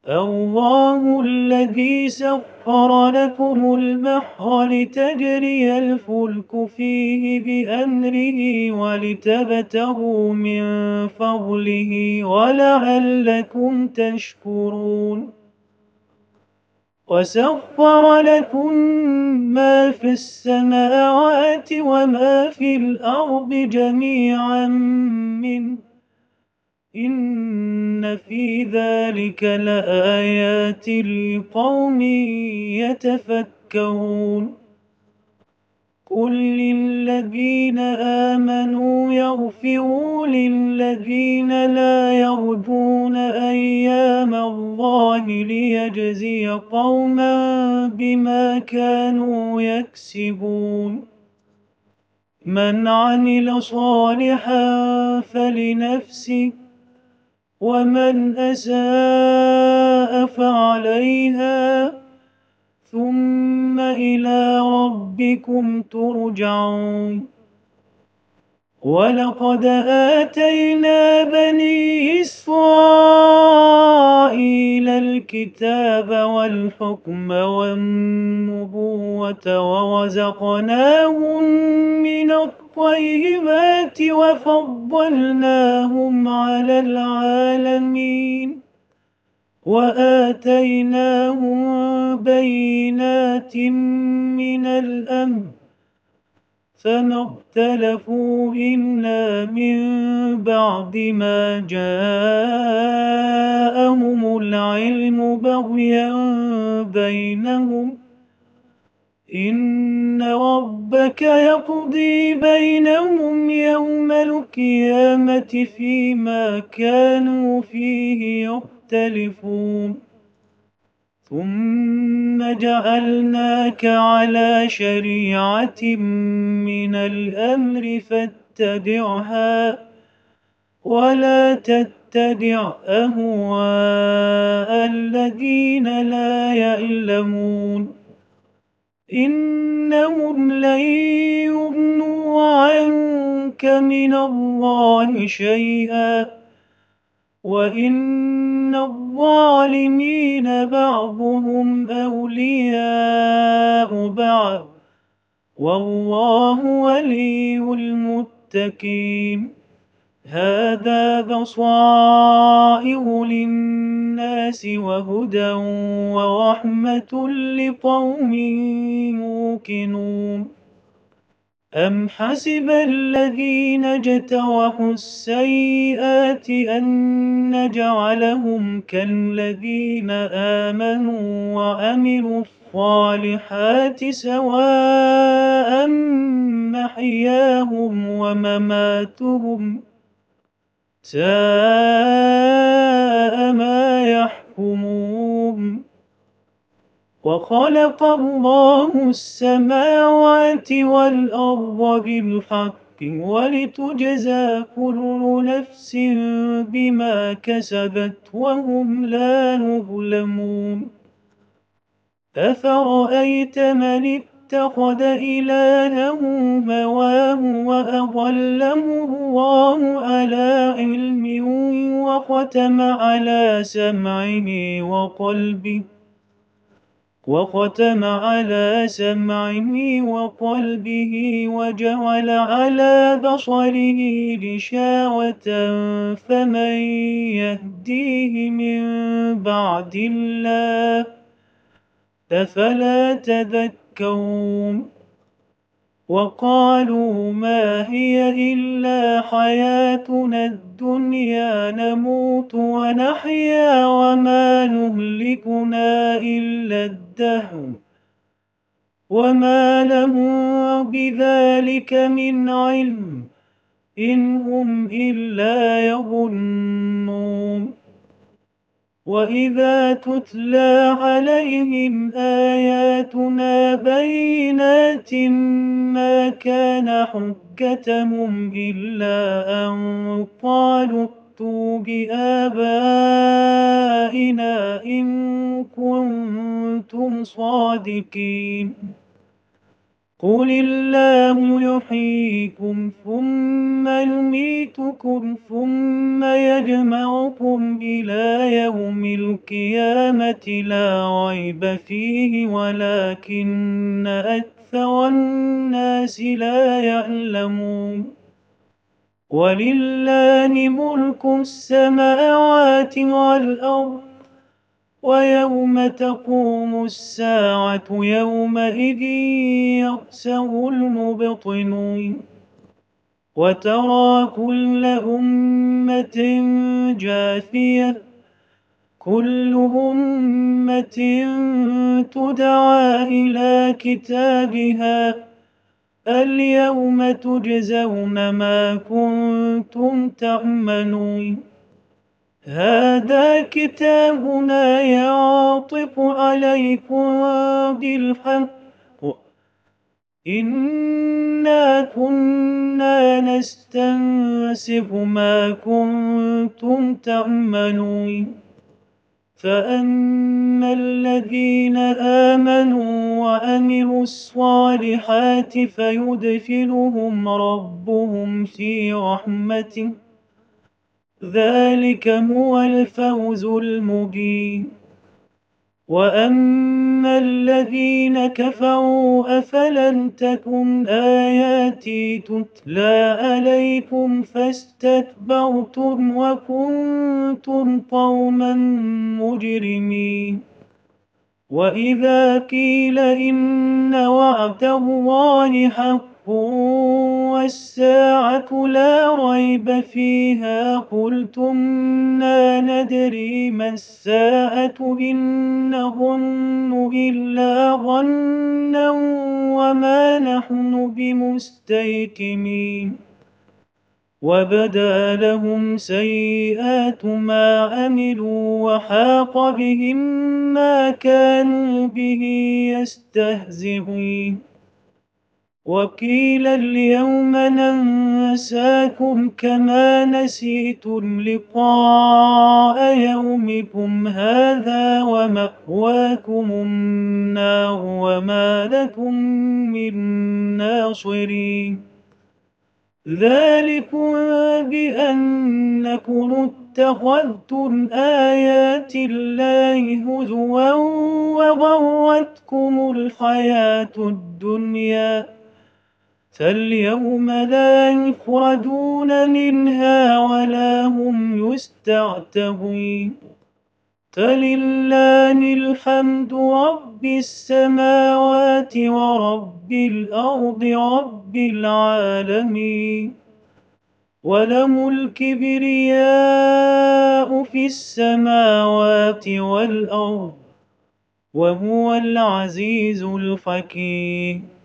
الله الذي سخر لكم البحر لتجري الفلك فيه بأمره ولتبتغوا من فضله ولعلكم تشكرون وسخر لكم ما في السماوات وما في الأرض جميعا منه إن في ذلك لآيات لقوم يتفكرون قل للذين آمنوا يغفروا للذين لا يرجون أيام الله ليجزي قوما بما كانوا يكسبون من عمل صالحا فلنفسه ومن أساء فعليها ثم إلى ربكم ترجعون ولقد آتينا بني إسرائيل الكتاب والحكم والنبوة ورزقناهم من الطيبات وفضلناهم على العالمين وآتيناهم بينات من الأمر فما اختلفوا إلا من بعد ما جاءهم العلم بغيا بينهم إن ربك يقضي بينهم يوم القيامة فيما كانوا فيه يختلفون ثم جعلناك على شريعة من الأمر فاتبعها ولا تتبع أهواء الذين لا يعلمون إنهم لن يغنوا عنك من الله شيئا وإن الظالمين بعضهم أولياء بعض والله ولي المتقين هذا بصائر للناس وهدى ورحمة لقوم يوقنون أم حسب الذين اجترحوا السيئات أن نجعلهم كالذين آمنوا وعملوا الصالحات سواء محياهم ومماتهم ساء ما يحكمون وخلق الله السماوات والأرض بالحق ولتجزى كل نفس بما كسبت وهم لا يظلمون أفرأيت من اتخذ إلهه هواه وأضله الله على علم وختم على سمعه وقلبه وجعل على بصره غشاوة فمن يهديه من بعد الله أفلا تذكرون وقالوا ما هي إلا حياتنا الدنيا نموت ونحيا وما نهلكنا إلا الدهر وما لهم بذلك من علم إن هم إلا يظنون وإذا تتلى عليهم آياتنا بينات ما كان حجتهم إلا أن قالوا ائتوا بآبائنا إن كنتم صادقين قل الله يحييكم ثم يميتكم ثم يجمعكم إلى يوم القيامة لا ريب فيه ولكن أكثر الناس لا يعلمون ولله ملك السماوات والأرض ويوم تقوم الساعة يومئذ يخسر المبطلون وترى كل أمة جاثية كل أمة تدعى إلى كتابها اليوم تجزون ما كنتم تعملون هذا كتابنا يعطف عليكم بالحق إنا كنا نستنسخ ما كنتم تعملون فأما الذين آمنوا وعملوا الصالحات فيدخلهم ربهم في رحمته ذلك هو الفوز المبين وأما الذين كفروا أفلم تكن آياتي تتلى عليكم فاستكبرتم وكنتم قوما مجرمين وإذا قيل إن وعد الله حق والساعة لا ريب فيها قلتم لا ندري ما الساعة إن نظن إلا ظنا وما نحن بمستيقنين وبدا لهم سيئات ما عملوا وحاق بهم ما كانوا به يستهزئون وقيل اليوم ننساكم كما نسيتم لقاء يومكم هذا ومأواكم النار وما لكم من ناصرين ذلكم بأنكم اتخذتم آيات الله هزوا وغرتكم الحياة الدنيا فاليوم لا يخرجون منها ولا هم يستعتبون فلله الحمد رب السماوات ورب الأرض رب العالمين وله الكبرياء في السماوات والأرض وهو العزيز الحكيم